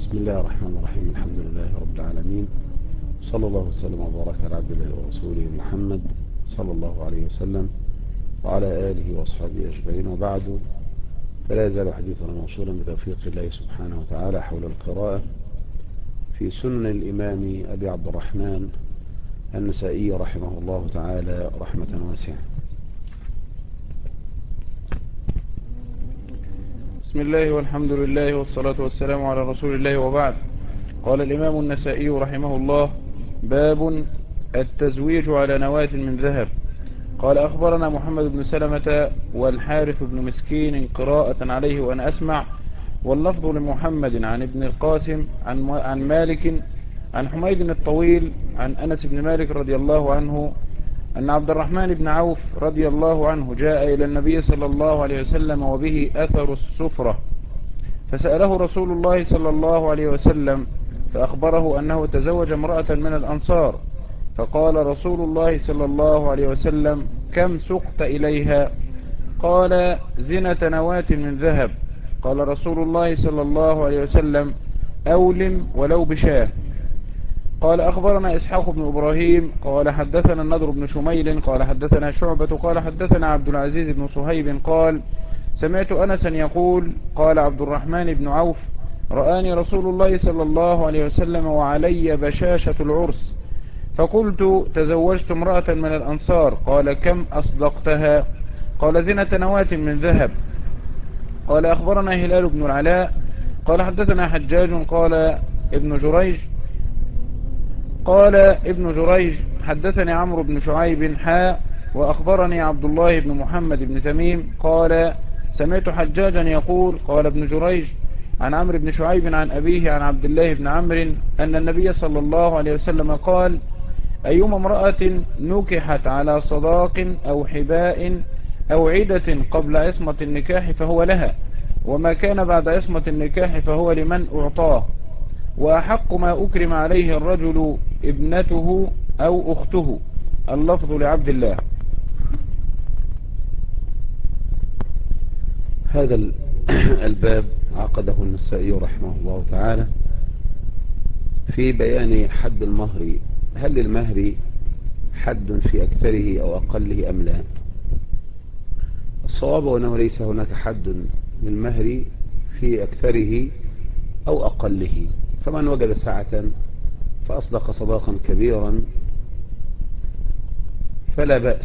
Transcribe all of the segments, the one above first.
بسم الله الرحمن الرحيم. الحمد لله رب العالمين، صلى الله وسلم وبارك على عبد الله ورسوله محمد صلى الله عليه وسلم وعلى آله وأصحابه أجمعين، وبعد، فلا يزال حديثنا موصولا بتوفيق الله سبحانه وتعالى حول القراءة في سنن الإمام أبي عبد الرحمن النسائي رحمه الله تعالى رحمة واسعة. بسم الله والحمد لله والصلاة والسلام على رسول الله، وبعد. قال الإمام النسائي رحمه الله: باب التزويج على نواة من ذهب. قال: أخبرنا محمد بن سلمة والحارث بن مسكين قراءة عليه وأنا أسمع، واللفظ لمحمد عن ابن القاسم عن مالك عن حميد الطويل عن أنس بن مالك رضي الله عنه أن عبد الرحمن بن عوف رضي الله عنه جاء إلى النبي صلى الله عليه وسلم وبه أثر السفرة، فسأله رسول الله صلى الله عليه وسلم فأخبره أنه تزوج امرأة من الأنصار، فقال رسول الله صلى الله عليه وسلم: كم سقت إليها؟ قال: زنة نواة من ذهب. قال رسول الله صلى الله عليه وسلم: أولم ولو بشاه. قال: أخبرنا إسحاق بن إبراهيم قال حدثنا النضر بن شميل قال حدثنا شعبة قال حدثنا عبد العزيز بن صهيب قال: سمعت أنسا يقول: قال عبد الرحمن بن عوف: رآني رسول الله صلى الله عليه وسلم وعلي بشاشة العرس، فقلت: تزوجت امرأة من الأنصار. قال: كم أصدقتها؟ قال: زنة نواة من ذهب. قال: أخبرنا هلال بن العلاء قال حدثنا حجاج قال ابن جريج حدثني عمرو بن شعيب وأخبرني عبد الله بن محمد بن تميم قال: سمعت حجاجا يقول: قال ابن جريج عن عمرو بن شعيب عن أبيه عن عبد الله بن عمرو أن النبي صلى الله عليه وسلم قال: أيما امرأة نكحت على صداق أو حباء أو عدة قبل عصمة النكاح فهو لها، وما كان بعد عصمة النكاح فهو لمن أعطاه، وأحق ما أكرم عليه الرجل ابنته أو أخته. اللفظ لعبد الله. هذا الباب عقده النسائي رحمه الله تعالى في بيان حد المهر. هل للمهر حد في أكثره أو أقله أم لا؟ الصواب أنه ليس هناك حد للمهر في أكثره أو أقله، فمن وجد سعة فأصدق صداقا كبيرا فلا بأس،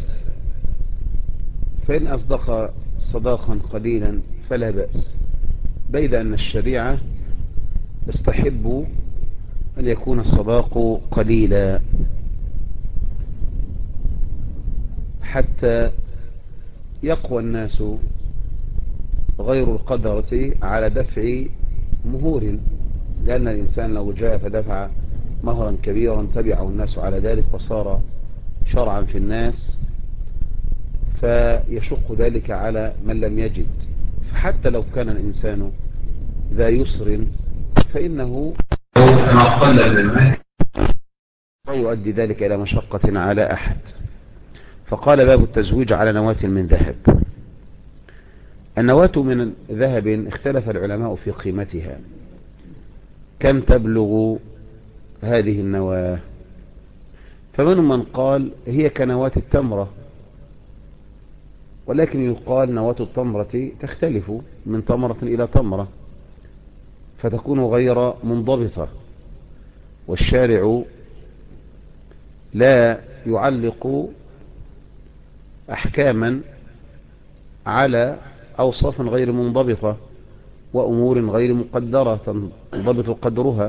فإن أصدق صداقا قليلا فلا بأس، بيد أن الشريعة تستحب أن يكون الصداق قليلا حتى يقوى الناس غير القدرة على دفع مهور، لأن الإنسان لو جاء فدفع مهرا كبيرا تبعه الناس على ذلك فصار شرعا في الناس، فيشق ذلك على من لم يجد. فحتى لو كان الإنسان ذا يسر فإنه ما قل من المال لا يؤدي ذلك إلى مشقة على أحد. فقال: باب التزويج على نواة من ذهب. النواة من ذهب اختلف العلماء في قيمتها، كم تبلغ هذه النواة؟ فمنهم من قال هي كنواة التمرة، ولكن يقال نواة التمرة تختلف من تمرة إلى تمرة فتكون غير منضبطة، والشارع لا يعلق أحكاما على أوصاف غير منضبطة وأمور غير مقدرة تنضبط قدرها.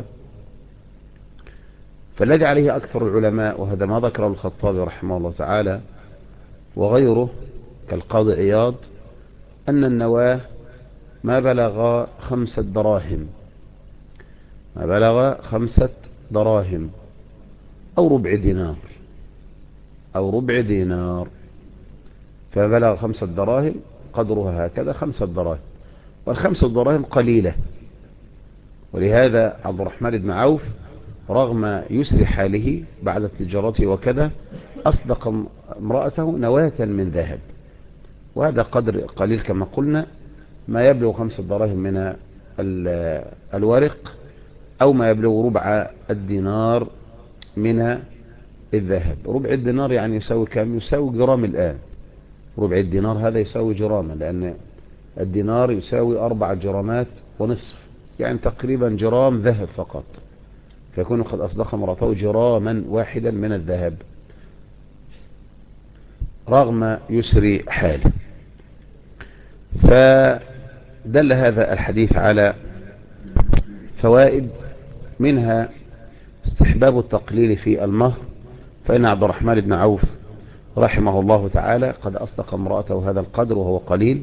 فالذي عليه أكثر العلماء، وهذا ما ذكره الخطابي رحمه الله تعالى وغيره كالقاضي عياض، أن النواة ما بلغ 5 دراهم، ما بلغ 5 دراهم أو ربع دينار، أو ربع دينار، فبلغ 5 دراهم قدرها هكذا 5 دراهم، وال5 دراهم قليلة. ولهذا عبد الرحمن بن عوف رغم يسر حاله بعد تجارته وكذا أصدق امرأته نواة من ذهب، وهذا قدر قليل كما قلنا، ما يبلغ 5 دراهم من الورق أو ما يبلغ ربع الدينار من الذهب. ربع الدينار يعني يساوي كم؟ يساوي جرام الآن. ربع الدينار هذا يساوي جراما، لأن الدينار يساوي 4 جرامات ونصف، يعني تقريبا جرام ذهب فقط، فيكون قد أصدق امرأته جراما واحدا من الذهب رغم يسر حاله. فدل هذا الحديث على فوائد، منها استحباب التقليل في المهر، فإن عبد الرحمن بن عوف رحمه الله تعالى قد أصدق امرأته هذا القدر وهو قليل.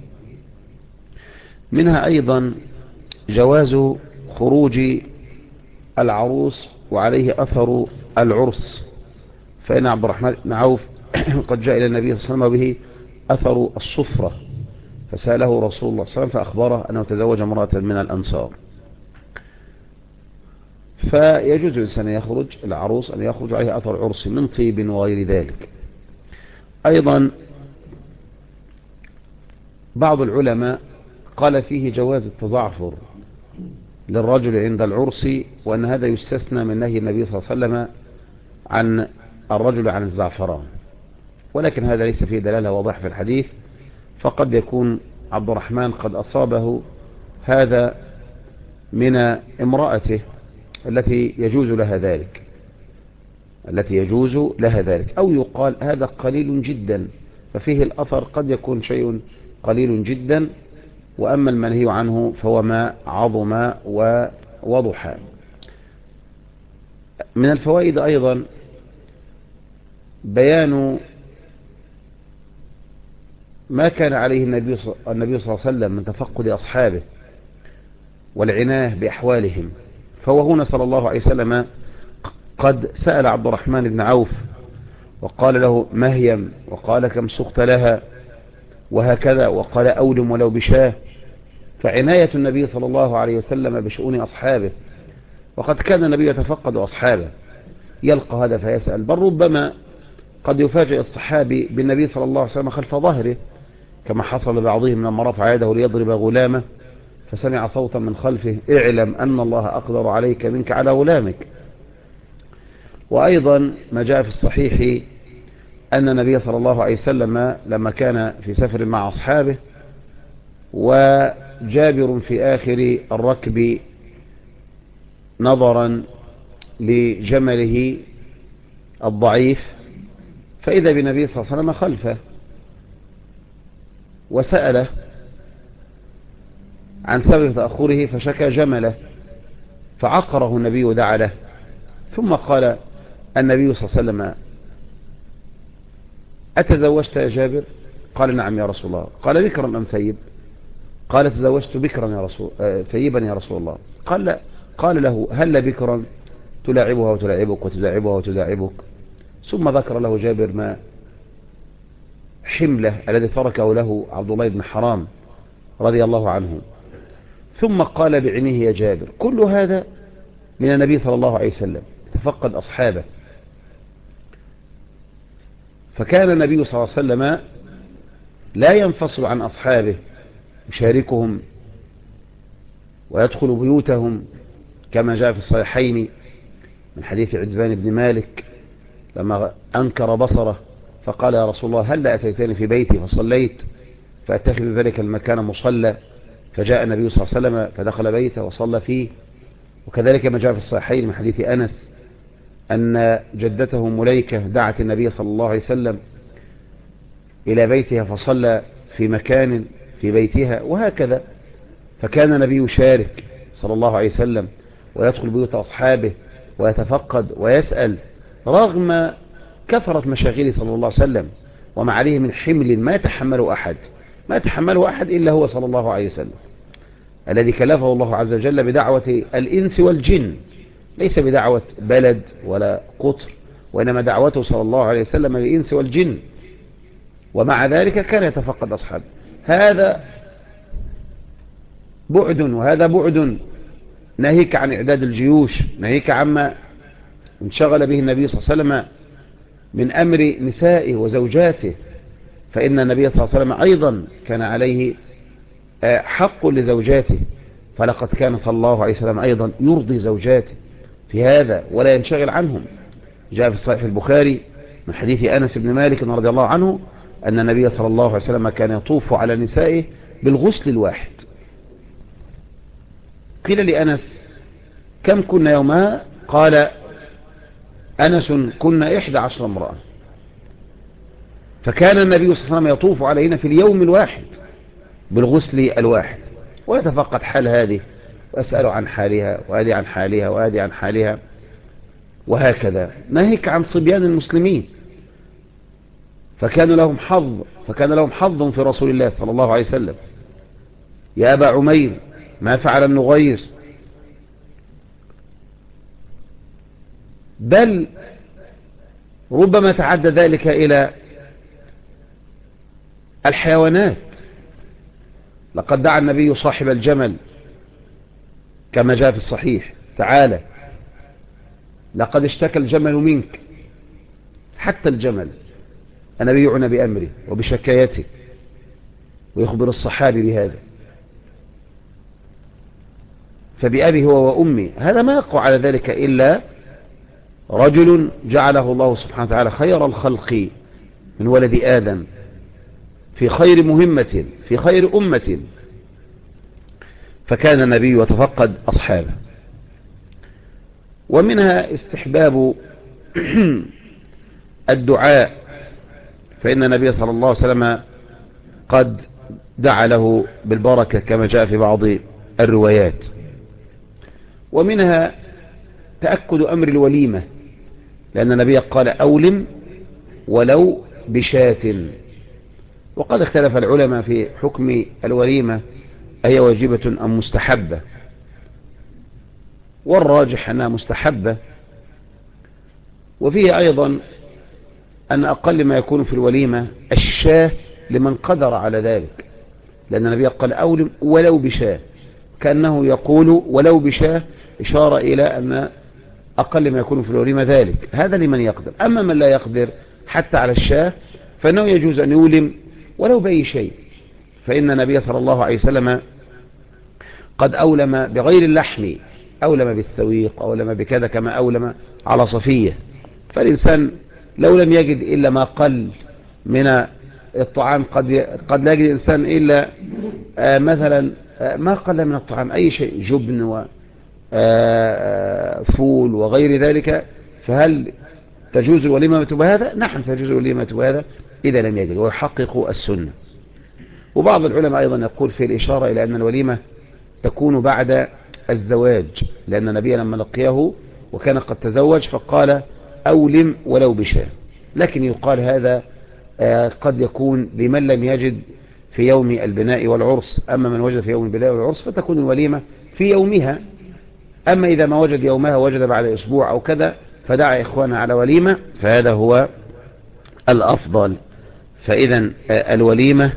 منها أيضا جواز خروج العروس وعليه أثر العرس، فإن عبد الرحمن بن عوف قد جاء إلى النبي صلى الله عليه وسلم به أثر الصفرة، فسأله رسول الله صلى الله عليه وسلم فأخبره أنه تزوج امرأة من الأنصار. فيجوز الإنسان يخرج العروس أن يخرج عليه أثر عرس من طيب وغير ذلك. أيضا بعض العلماء قال فيه جواز التضعفر للرجل عند العرس، وأن هذا يستثنى من نهي النبي صلى الله عليه وسلم عن الرجل عن الزعفران، ولكن هذا ليس فيه دلالة واضحة في الحديث، فقد يكون عبد الرحمن قد أصابه هذا من امرأته التي يجوز لها ذلك، أو يقال هذا قليل جدا، ففيه الأثر قد يكون شيء قليل جدا، وأما المنهي عنه فهو ما عظم ووضح. من الفوائد أيضا بيان ما كان عليه النبي صلى الله عليه وسلم من تفقد أصحابه والعناية بأحوالهم، فهو هنا صلى الله عليه وسلم قد سأل عبد الرحمن بن عوف وقال له مهيم، وقال كم سقت لها، وهكذا، وقال أولم ولو بشاه. فعناية النبي صلى الله عليه وسلم بشؤون أصحابه، وقد كان النبي يتفقد أصحابه، يلقى هذا فيسأل، بل ربما قد يفاجئ الصحابي بالنبي صلى الله عليه وسلم خلف ظهره، كما حصل لبعضهم لما رفع يده ليضرب غلامه فسمع صوتا من خلفه اعلم أن الله أقدر عليك منك على غلامك. وأيضا ما جاء في الصحيح أن النبي صلى الله عليه وسلم لما كان في سفر مع أصحابه وجابر في آخر الركب نظرا لجمله الضعيف، فإذا بالنبي صلى الله عليه وسلم خلفه وسأله عن سبب تأخره فشكى جمله، فعقره النبي ودعا له، ثم قال النبي صلى الله عليه وسلم أتزوجت يا جابر؟ قال نعم يا رسول الله. قال بكرا أم ثيب؟ قال تزوجت بكرا يا رسول ثيبا يا رسول الله. قال لا. قال له هل بكرا تلاعبها وتلاعبك وتداعبها وتداعبك؟ ثم ذكر له جابر ما حمله الذي تركه له عبد الله بن حرام رضي الله عنه، ثم قال بعينه يا جابر. كل هذا من النبي صلى الله عليه وسلم تفقد أصحابه، فكان النبي صلى الله عليه وسلم لا ينفصل عن أصحابه، يشاركهم ويدخل بيوتهم، كما جاء في الصحيحين من حديث عجبان بن مالك لما أنكر بصره فقال يا رسول الله هل أتيتني في بيتي فصليت فأتخذ ذلك المكان مصلى؟ فجاء النبي صلى الله عليه وسلم فدخل بيته وصلى فيه. وكذلك ما جاء في الصحيحين من حديث أنس أن جدته مليكة دعت النبي صلى الله عليه وسلم إلى بيتها فصلى في مكان في بيتها، وهكذا. فكان النبي يشارك صلى الله عليه وسلم ويدخل بيوت أصحابه ويتفقد ويسأل رغم كثرة مشاغله صلى الله عليه وسلم، وما عليه من حمل ما يتحمله أحد إلا هو صلى الله عليه وسلم، الذي كلفه الله عز وجل بدعوة الإنس والجن، ليس بدعوة بلد ولا قطر، وإنما دعوته صلى الله عليه وسلم للإنس والجن، ومع ذلك كان يتفقد أصحابه. هذا بعد وهذا بعد، ناهيك عن إعداد الجيوش، ناهيك عما انشغل به النبي صلى الله عليه وسلم من أمر نسائه وزوجاته، فإن النبي صلى الله عليه وسلم أيضا كان عليه حق لزوجاته، فلقد كان صلى الله عليه وسلم أيضا يرضي زوجاته في هذا ولا ينشغل عنهم. جاء في صحيح البخاري من حديث أنس بن مالك رضي الله عنه أن النبي صلى الله عليه وسلم كان يطوف على نسائه بالغسل الواحد. قيل لأنس كم كنا يومها؟ قال أنس كنا 11 امرأة. فكان النبي صلى الله عليه وسلم يطوف علينا في اليوم الواحد بالغسل الواحد ويتفقد حال هذه وأسأل عن حالها وهذه عن حالها وهذه عن حالها وهكذا، ناهيك عن صبيان المسلمين. فكان لهم حظ في رسول الله صلى الله عليه وسلم. يا أبا عمير ما فعل النغير؟ بل ربما تعدى ذلك إلى الحيوانات. لقد دعا النبي صاحب الجمل كما جاء في الصحيح: تعالى لقد اشتكى الجمل منك. حتى الجمل النبي يعنى بأمره وبشكايته ويخبر الصحابي بهذا. فبأبي هو وأمي، هذا ما يقع على ذلك إلا رجل جعله الله سبحانه وتعالى خير الخلق من ولد آدم في خير مهمة في خير أمة. فكان النبي يتفقد أصحابه. ومنها استحباب الدعاء، فإن النبي صلى الله عليه وسلم قد دعا له بالبركة كما جاء في بعض الروايات. ومنها تأكد أمر الوليمة، لأن النبي قال: أولم ولو بشاة. وقد اختلف العلماء في حكم الوليمة، أهي واجبة أم مستحبة؟ والراجح أنها مستحبة. وفيه أيضا أن أقل ما يكون في الوليمة الشاه لمن قدر على ذلك، لأن النبي قال: أولم ولو بشاه، كأنه يقول ولو بشاه إشارة إلى أن أقل ما يكون في الوليمة ذلك. هذا لمن يقدر. أما من لا يقدر حتى على الشاه فإنه يجوز أن يولم ولو بأي شيء، فإن النبي صلى الله عليه وسلم قد أولم بغير اللحم، أولم بالسويق، أولم بكذا، كما أولم على صفية. فالإنسان لو لم يجد إلا ما قل من الطعام، قد لا يجد الإنسان إلا مثلا ما قل من الطعام، أي شيء، جبن وفول وغير ذلك، فهل تجوز الوليمة بهذا؟ نعم تجوز الوليمة بهذا إذا لم يجد ويحقق السنة. وبعض العلماء أيضا يقول في الإشارة إلى أن الوليمة تكون بعد الزواج، لأن النبي لما لقيه وكان قد تزوج فقال: أولم ولو بشاة. لكن يقال هذا قد يكون لمن لم يجد في يوم البناء والعرس. أما من وجد في يوم البناء والعرس فتكون الوليمة في يومها. أما إذا ما وجد يومها وجد بعد أسبوع أو كذا فدعا إخوانا على وليمة، فهذا هو الأفضل. فإذا الوليمة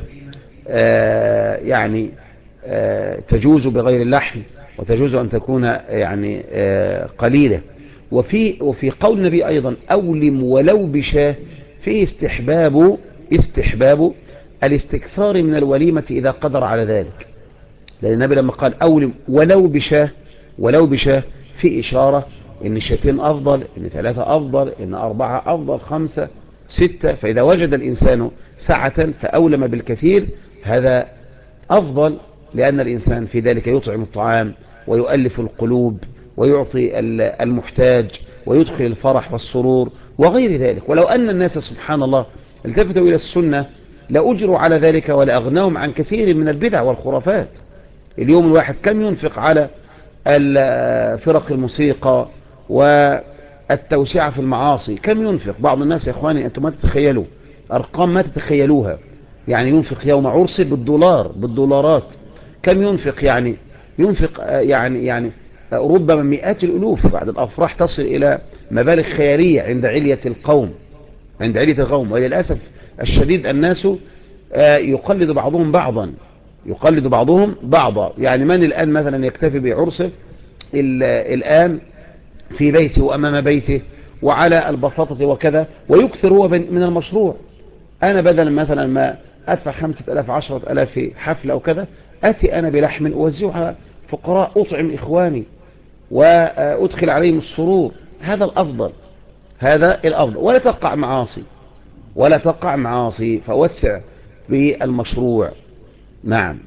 يعني تجوز بغير اللحم، وتجوز أن تكون يعني قليلة. وفي قول النبي أيضا: أولم ولو بشاه، فيه استحباب الاستكثار من الوليمة إذا قدر على ذلك. لأن النبي لما قال أولم ولو بشاه في إشارة إن الشاتين أفضل، إن 3 أفضل، إن 4 أفضل، 5 6. فإذا وجد الإنسان سعة فأولم بالكثير هذا أفضل، لأن الإنسان في ذلك يطعم الطعام ويؤلف القلوب ويعطي المحتاج ويدخل الفرح والسرور وغير ذلك. ولو أن الناس سبحان الله التفتوا إلى السنة لأجروا على ذلك ولأغناهم عن كثير من البدع والخرافات. اليوم الواحد كم ينفق على فرق الموسيقى والتوسعة في المعاصي؟ كم ينفق بعض الناس يا إخواني؟ أنتم ما تتخيلوا أرقام ما تتخيلوها. يعني ينفق يوم عرسه بالدولارات. كم ينفق؟ يعني ينفق يعني ربما مئات الألوف بعد الأفراح، تصل إلى مبالغ خيالية عند علية القوم. وللأسف الشديد الناس يقلد بعضهم بعضا. يعني من الآن مثلا يكتفي بعرسه الآن في بيته وأمام بيته وعلى البساطة وكذا، ويكثر هو من المشروع. أنا بدلا مثلا ما أدفع 5,000 10,000 في حفلة أو كذا، أتي أنا بلحم أوزعها فقراء، أطعم إخواني وأدخل عليهم السرور. هذا الأفضل، هذا الأفضل. ولا تقع معاصي، ولا تقع معاصي، فوسع بالمشروع. نعم.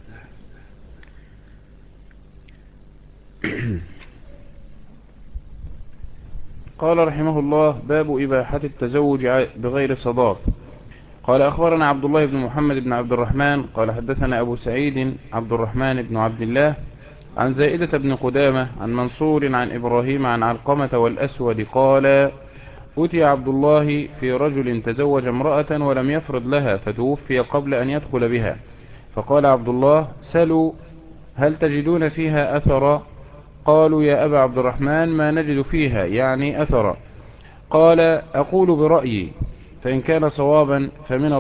قال رحمه الله: باب إباحة التزوج بغير صداق. قال أخبرنا عبد الله بن محمد بن عبد الرحمن قال حدثنا أبو سعيد عبد الرحمن بن عبد الله عن زائدة بن قدامة عن منصور عن إبراهيم عن علقمة والأسود قال: أتي عبد الله في رجل تزوج امرأة ولم يفرض لها فتوفي قبل أن يدخل بها، فقال عبد الله: سلوا هل تجدون فيها أثرا؟ قالوا: يا أبا عبد الرحمن ما نجد فيها يعني أثرا. قال: أقول برأيي، فإن كان صوابا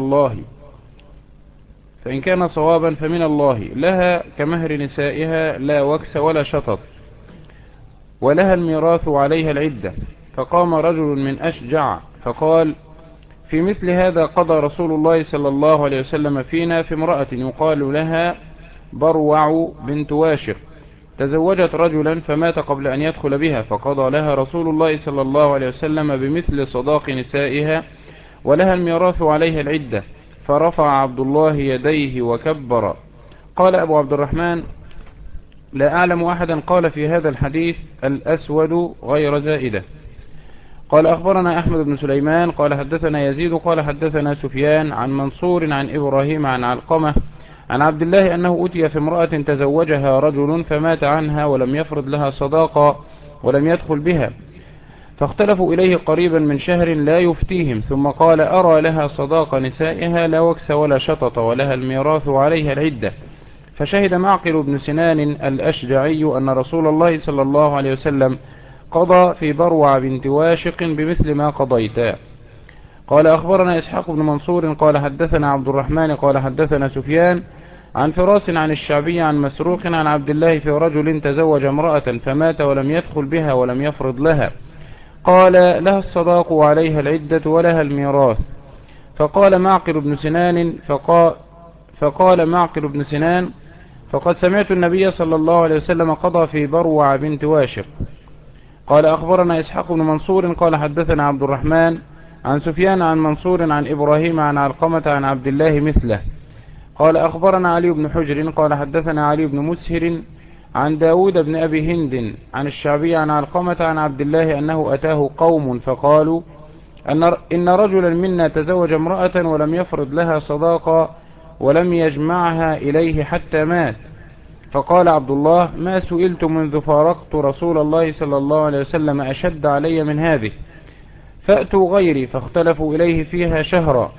فمن الله لها كمهر نسائها لا وكس ولا شطط، ولها الميراث عليها العدة. فقام رجل من أشجع فقال: في مثل هذا قضى رسول الله صلى الله عليه وسلم فينا في امرأة يقال لها بروع بنت واشق، تزوجت رجلا فمات قبل أن يدخل بها، فقضى لها رسول الله صلى الله عليه وسلم بمثل صداق نسائها، ولها الميراث عليها العدة. فرفع عبد الله يديه وكبر. قال أبو عبد الرحمن: لا أعلم أحدا قال في هذا الحديث الأسود غير زائدة. قال أخبرنا أحمد بن سليمان قال حدثنا يزيد قال حدثنا سفيان عن منصور عن إبراهيم عن علقمة عن عبد الله أنه أتي في امرأة تزوجها رجل فمات عنها ولم يفرض لها صداقة ولم يدخل بها، فاختلفوا إليه قريبا من شهر لا يفتيهم، ثم قال: أرى لها صداق نسائها لا وكس ولا شطط، ولها الميراث عليها العدة. فشهد معقل بن سنان الأشجعي أن رسول الله صلى الله عليه وسلم قضى في بروع بنت واشق بمثل ما قضيتا. قال أخبرنا إسحاق بن منصور قال حدثنا عبد الرحمن قال حدثنا سفيان عن فراس عن الشعبي عن مسروق عن عبد الله في رجل تزوج امرأة فمات ولم يدخل بها ولم يفرض لها، قال: لها الصداق وعليها العدة ولها الميراث. فقال معقل بن سنان: فقد سمعت النبي صلى الله عليه وسلم قضى في بروع بنت واشق. قال أخبرنا إسحاق بن منصور قال حدثنا عبد الرحمن عن سفيان عن منصور عن إبراهيم عن علقمة عن عبد الله مثله. قال أخبرنا علي بن حجر قال حدثنا علي بن مسهر عن داود بن أبي هند عن الشعبي عن علقمة عن عبد الله أنه أتاه قوم فقالوا: إن رجلا منا تزوج امرأة ولم يفرض لها صداقة ولم يجمعها إليه حتى مات. فقال عبد الله: ما سئلت منذ فارقت رسول الله صلى الله عليه وسلم أشد علي من هذه، فأتوا غيري فاختلفوا إليه فيها شهرا،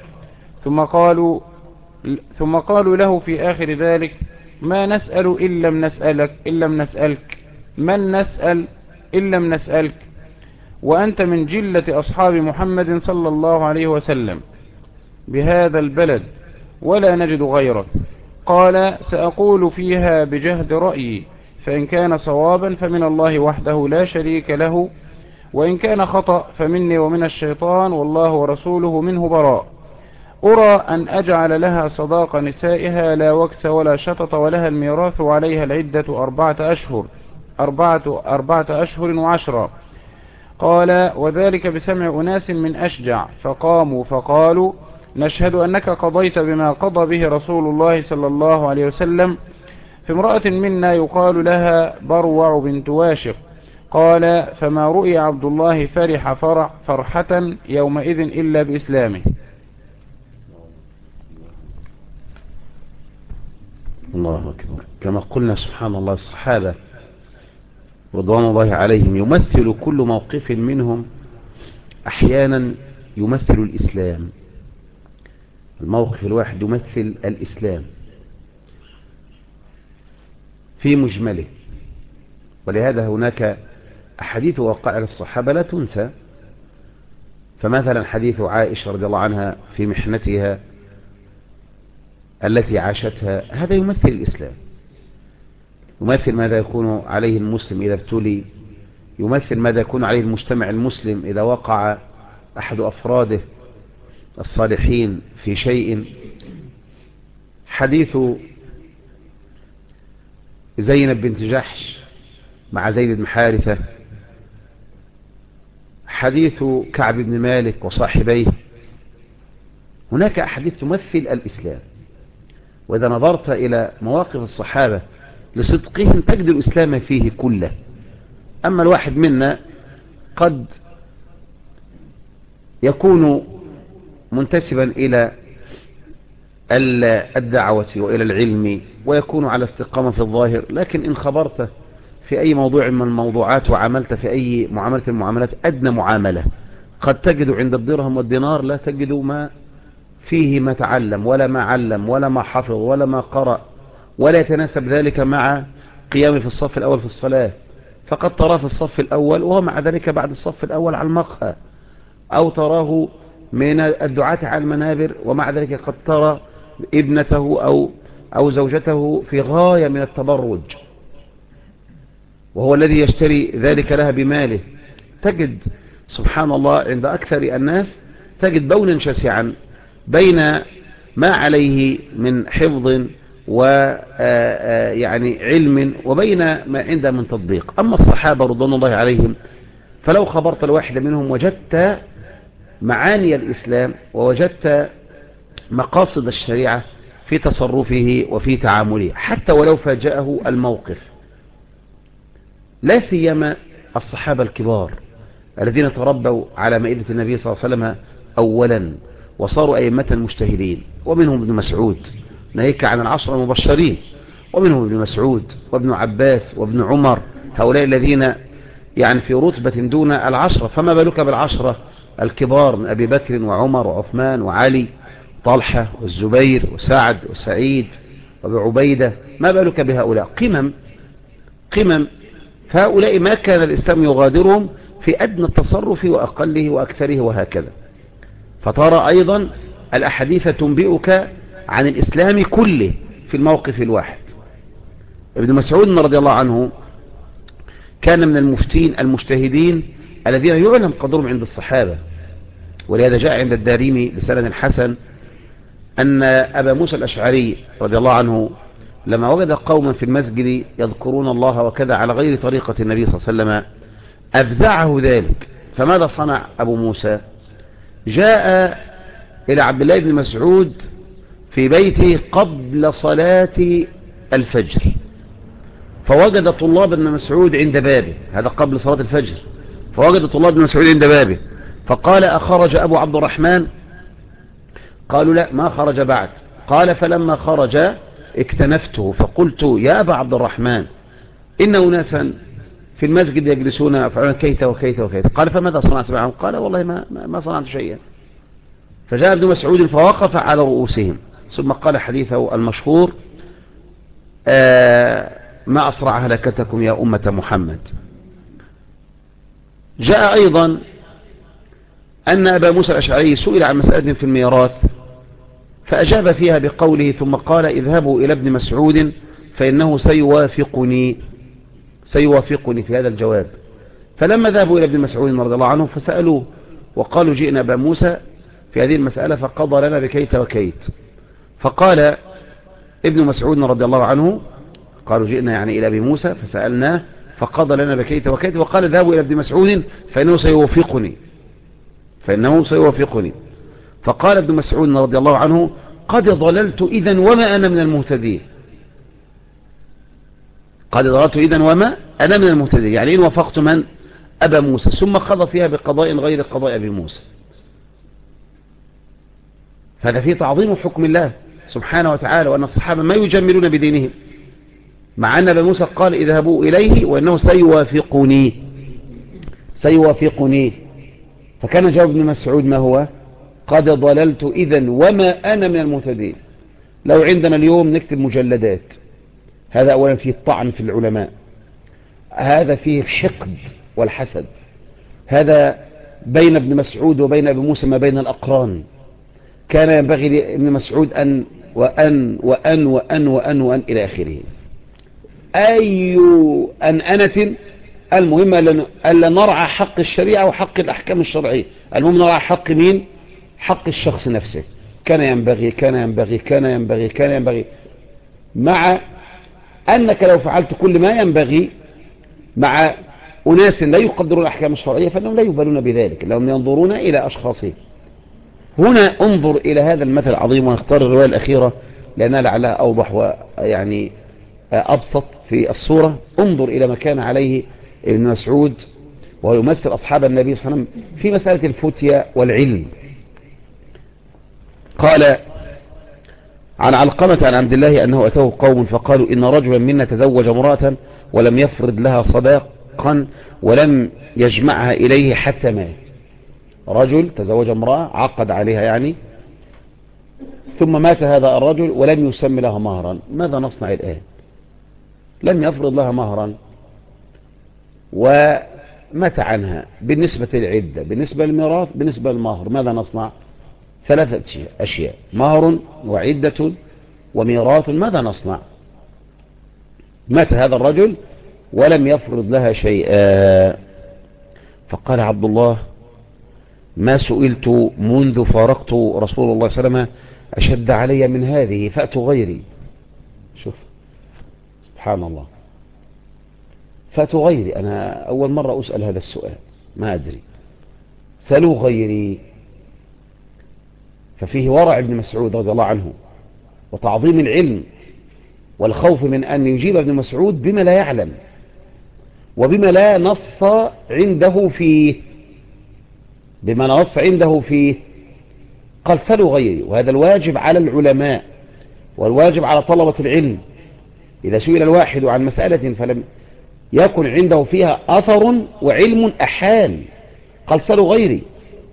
ثم قالوا له في آخر ذلك: ما نسأل إن لم نسألك، من نسأل إن لم نسألك، وأنت من جلة أصحاب محمد صلى الله عليه وسلم بهذا البلد ولا نجد غيرك. قال: سأقول فيها بجهد رأيي، فإن كان صوابا فمن الله وحده لا شريك له، وإن كان خطأ فمني ومن الشيطان، والله ورسوله منه براء. أرى أن أجعل لها صداق نسائها لا وكس ولا شطط، ولها الميراث عليها العدة 4 أشهر و10. قال: وذلك بسمع أناس من أشجع، فقاموا فقالوا: نشهد أنك قضيت بما قضى به رسول الله صلى الله عليه وسلم في امرأة منا يقال لها بروع بنت واشق. قال: فما رؤي عبد الله فرحة يومئذ إلا بإسلامه. الله أكبر. كما قلنا سبحان الله، الصحابة رضوان الله عليهم يمثل كل موقف منهم أحيانا يمثل الإسلام. الموقف الواحد يمثل الإسلام في مجمله، ولهذا هناك أحاديث وقائع الصحابة لا تنسى. فمثلا حديث عائشة رضي الله عنها في محنتها التي عاشتها، هذا يمثل الإسلام، يمثل ماذا يكون عليه المسلم إذا ابتلي، يمثل ماذا يكون عليه المجتمع المسلم إذا وقع أحد أفراده الصالحين في شيء. حديث زينب بنت جحش مع زيد بن حارثة، حديث كعب بن مالك وصاحبيه. هناك أحاديث تمثل الإسلام، وإذا نظرت إلى مواقف الصحابة لصدقهم تجد الإسلام فيه كله. أما الواحد منا قد يكون منتسبا إلى الدعوة وإلى العلم ويكون على استقامة في الظاهر، لكن إن خبرت في أي موضوع من الموضوعات وعملت في أي معاملة من المعاملات أدنى معاملة، قد تجد عند الدرهم والدينار لا تجد ما فيه ما تعلم ولا ما علم ولا ما حفظ ولا ما قرأ، ولا يتناسب ذلك مع قيامه في الصف الأول في الصلاة. فقد تراه في الصف الأول وهو مع ذلك بعد الصف الأول على المقهى، أو تراه من الدعاة على المنابر ومع ذلك قد ترى ابنته أو زوجته في غاية من التبرج، وهو الذي يشتري ذلك لها بماله. تجد سبحان الله عند أكثر الناس تجد بونا شاسعا بين ما عليه من حفظ ويعني علم وبين ما عنده من تطبيق. أما الصحابة رضوان الله عليهم فلو خبرت الواحد منهم وجدت معاني الإسلام ووجدت مقاصد الشريعة في تصرفه وفي تعامله، حتى ولو فاجأه الموقف. لا سيما الصحابة الكبار الذين تربوا على مائدة النبي صلى الله عليه وسلم أولا وصاروا أئمة مجتهدين، ومنهم ابن مسعود ناهيك عن العشرة المبشرين، ومنهم ابن مسعود وابن عباس وابن عمر، هؤلاء الذين يعني في رتبة دون العشرة، فما بالك بالعشرة الكبار من أبي بكر وعمر وعثمان وعلي طلحة والزبير وسعد وسعيد وعبيدة، ما بالك بهؤلاء قمم. فهؤلاء ما كان الإسلام يغادرهم في أدنى التصرف وأقله وأكثره وهكذا. فترى أيضا الأحاديث تنبئك عن الإسلام كله في الموقف الواحد. ابن مسعود رضي الله عنه كان من المفتين المجتهدين الذين يعلم قدرهم عند الصحابة، ولهذا جاء عند الدارمي بسند حسن أن أبا موسى الأشعري رضي الله عنه لما وجد قوما في المسجد يذكرون الله وكذا على غير طريقة النبي صلى الله عليه وسلم أفزعه ذلك. فماذا صنع أبو موسى؟ جاء إلى عبد الله بن مسعود في بيته قبل صلاة الفجر، فوجد طلاب ابن مسعود عند بابه، هذا قبل صلاة الفجر، فوجد طلاب ابن مسعود عند بابه، فقال أخرج أبو عبد الرحمن؟ قالوا لا ما خرج بعد. قال فلما خرج اكتنفته فقلت يا أبا عبد الرحمن إن أناسا في المسجد يجلسون يفعلون كيت وكيت وكيت. قال فماذا صنعت معهم؟ قال والله ما صنعت شيئا. فجاء ابن مسعود فوقف على رؤوسهم ثم قال حديثه المشهور ما أسرع هلكتكم يا أمة محمد. جاء أيضا أن أبا موسى الأشعري سئل عن مسألة في الميراث فأجاب فيها بقوله ثم قال اذهبوا إلى ابن مسعود فإنه سيوافقني في هذا الجواب. فلما ذهبوا إلى ابن مسعود رضي الله عنه فسألوه وقالوا جئنا أبا موسى في هذه المسألة فقضى لنا بكيت وكيت. فقال ابن مسعود رضي الله عنه قالوا جئنا يعني إلى أبي موسى فسألناه فقضى لنا بكيت وكيت، وقال ذهبوا إلى ابن مسعود فإنه سيوافقني. فقال ابن مسعود رضي الله عنه قد ضللت إذن وما أنا من المهتدين. يعني إن وافقت من؟ أبا موسى. ثم قضى فيها بقضاء غير قضاء أبي موسى. هذا فيه تعظيم حكم الله سبحانه وتعالى، وأن الصحابة ما يجملون بدينهم، مع أن أبا موسى قال اذهبوا إليه وإنه سيوافقني. فكان جواب ابن مسعود ما هو؟ قد ضللت إذن وما أنا من المهتدين. لو عندنا اليوم نكتب مجلدات، هذا أولا فيه الطعن في العلماء، هذا فيه الحقد والحسد، هذا بين ابن مسعود وبين أبي موسى ما بين الأقران. كان ينبغي لابن مسعود أن وأن وأن وأن وأن وأن إلى آخره. أي أنأنة، المهم ألا نرعى حق الشريعة وحق الأحكام الشرعية، المهم نرعى حق مين؟ حق الشخص نفسه. كان ينبغي مع أنك لو فعلت كل ما ينبغي مع أناس لا يقدرون الأحكام الشرعية فإنهم لا يبالون بذلك، لهم ينظرون إلى أشخاصهم. هنا انظر إلى هذا المثل العظيم، ونختار الرواية الأخيرة لأنها لعلها أوضح ويعني أبسط في الصورة. انظر إلى ما كان عليه ابن مسعود وهو يمثل أصحاب النبي صلى الله عليه وسلم في مسألة الفتية والعلم. قال عن علقمة عن عبد الله أنه أتاه قوم فقالوا إن رجلا منا تزوج امرأة ولم يفرض لها صداقا ولم يجمعها إليه حتى مات. رجل تزوج امرأة عقد عليها يعني، ثم مات هذا الرجل ولم يسمي لها مهرا. ماذا نصنع الآن؟ لم يفرض لها مهرا ومات عنها. بالنسبة للعدة، بالنسبة للميراث، بالنسبة للمهر، ماذا نصنع؟ ثلاثة أشياء: مهر وعدة وميراث. ماذا نصنع؟ مات هذا الرجل ولم يفرض لها شيئا. فقال عبد الله: ما سئلت منذ فارقت رسول الله صلى الله عليه وسلم أشد علي من هذه فأتوا غيري. شوف سبحان الله، فأتوا غيري. أنا أول مرة أسأل هذا السؤال، ما أدري، سألوا غيري. ففيه ورع ابن مسعود رضي الله عنه وتعظيم العلم والخوف من أن يجيب ابن مسعود بما لا يعلم وبما لا نص عنده فيه، بما لا نص عنده فيه. قال: سألوا غيري. وهذا الواجب على العلماء والواجب على طلبة العلم. إذا سئل الواحد عن مسألة فلم يكن عنده فيها أثر وعلم أحال، قال: سألوا غيري.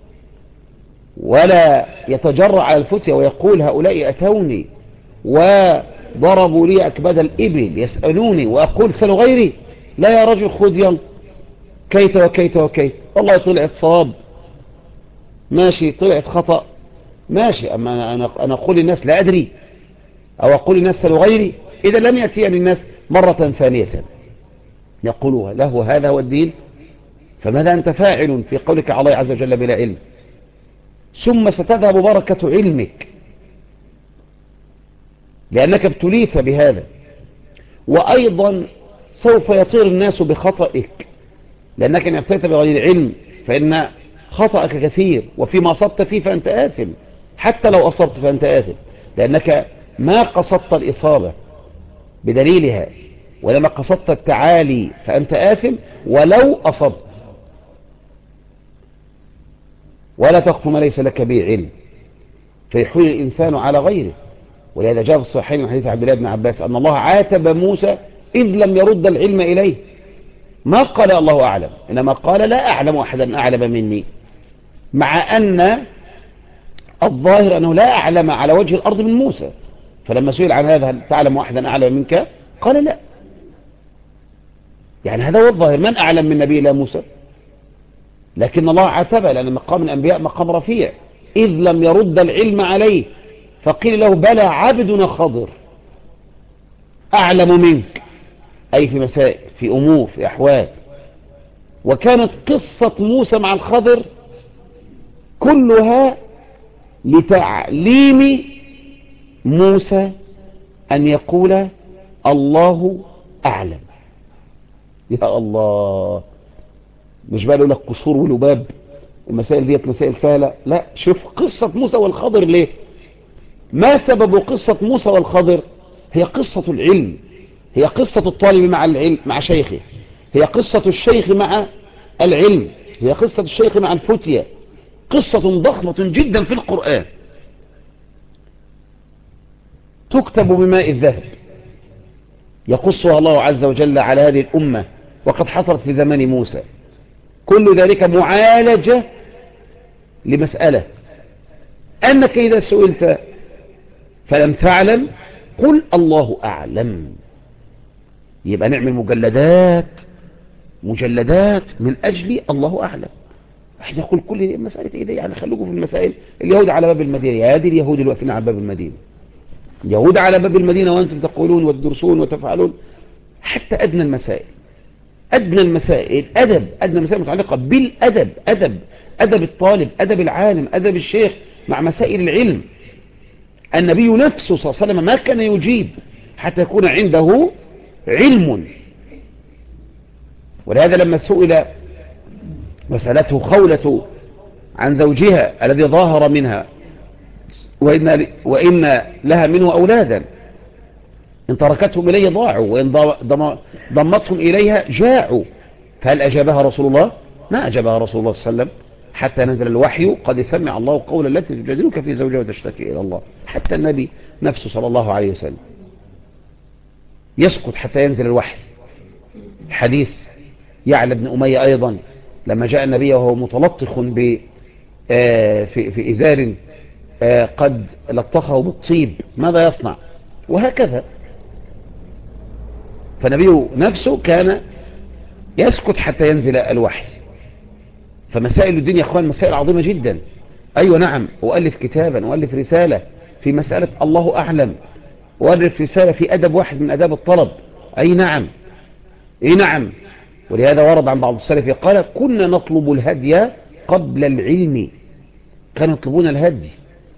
ولا يتجرأ على الفتية ويقول: هؤلاء أتوني وضربوا لي أكباد الإبل يسألوني وأقول سألوا غيري. لا يا رجل، خذ يلا، كيت وكيت وكيت، والله طلعت صواب ماشي، طلعت خطأ ماشي، أما أنا أقول للناس لا أدري أو أقول للناس سألوا غيري. إذا لم يأتيني الناس مرة ثانية يقولوا له هذا هو الدين، فماذا أنت فاعل في قولك على الله عز وجل بلا علم؟ ثم ستذهب بركة علمك لأنك ابتليت بهذا، وأيضا سوف يطير الناس بخطئك لأنك إن ابتليت بغير علم فإن خطأك كثير، وفيما أصبت فيه فأنت آثم. حتى لو أصبت فأنت آثم لأنك ما قصدت الإصابة بدليلها، ولما قصدت التعالي فأنت آثم ولو أصبت. ولا تخف ما ليس لك به علم فيحول الإنسان على غيره. ولهذا جاء في الصحيحين من حديث عبد الله بن عباس أن الله عاتب موسى إذ لم يرد العلم إليه. ما قال الله أعلم، إنما قال لا أعلم أحدا أعلم مني، مع أن الظاهر أنه لا أعلم على وجه الأرض من موسى. فلما سئل عن هذا: هل تعلم أحدا أعلم منك؟ قال لا. يعني هذا هو الظاهر، من أعلم من نبي الله موسى؟ لكن الله عاتبه لأن مقام الأنبياء مقام رفيع. إذ لم يرد العلم عليه فقيل له: بلى عبدنا خضر أعلم منك، أي في مسائل، في أمور، في أحوال. وكانت قصة موسى مع الخضر كلها لتعليم موسى أن يقول الله أعلم. يا الله، مش بقى يقول لك قصور ولباب، المسائل ديت مسائل سهلة. لا، شوف قصة موسى والخضر ليه. ما سبب قصة موسى والخضر؟ هي قصة العلم، هي قصة الطالب مع العلم مع شيخه، هي قصة الشيخ مع العلم، هي قصة الشيخ مع الفتية. قصة ضخمة جدا في القرآن تكتب بماء الذهب يقصها الله عز وجل على هذه الأمة، وقد حصلت في زمان موسى. كل ذلك معالجة لمسألة أنك إذا سئلت فلم تعلم قل الله أعلم. يبقى نعمل مجلدات من أجل الله أعلم. احنا نقول كل مسألة إيه دي؟ يعني خلوكم في المسائل. اليهود على باب المدينة، يا هذه اليهود الوقفين على باب المدينة، يهود على باب المدينة وأنتم تقولون وتدرسون وتفعلون. حتى أدنى المسائل، أدنى المسائل متعلقة بالأدب، أدب الطالب، أدب العالم، أدب الشيخ مع مسائل العلم. النبي نفسه صلى الله عليه وسلم ما كان يجيب حتى يكون عنده علم. ولهذا لما سئل وسألته خولة عن زوجها الذي ظاهر منها وإن لها منه أولادا، إن تركتهم إليه ضاعوا وإن ضمتهم إليها جاعوا، فهل أجابها رسول الله؟ ما أجابها رسول الله صلى الله عليه وسلم حتى نزل الوحي قد سمع الله قول التي تجادلك في زوجها وتشتكي إلى الله. حتى النبي نفسه صلى الله عليه وسلم يسكت حتى ينزل الوحي. حديث يعلى بن أمية أيضا لما جاء النبي وهو متلطخ في إزار قد لطخه بالطيب ماذا يصنع، وهكذا. فنبيه نفسه كان يسكت حتى ينزل الوحي. فمسائل الدنيا يا اخوان مسائل عظيمة جدا. ايوه نعم، وألف كتابا وألف رسالة في مسألة الله أعلم، وألف رسالة في أدب واحد من أداب الطلب. أي نعم، أي نعم. ولهذا ورد عن بعض السلف قال كنا نطلب الهدي قبل العلم. كانوا يطلبون الهدي،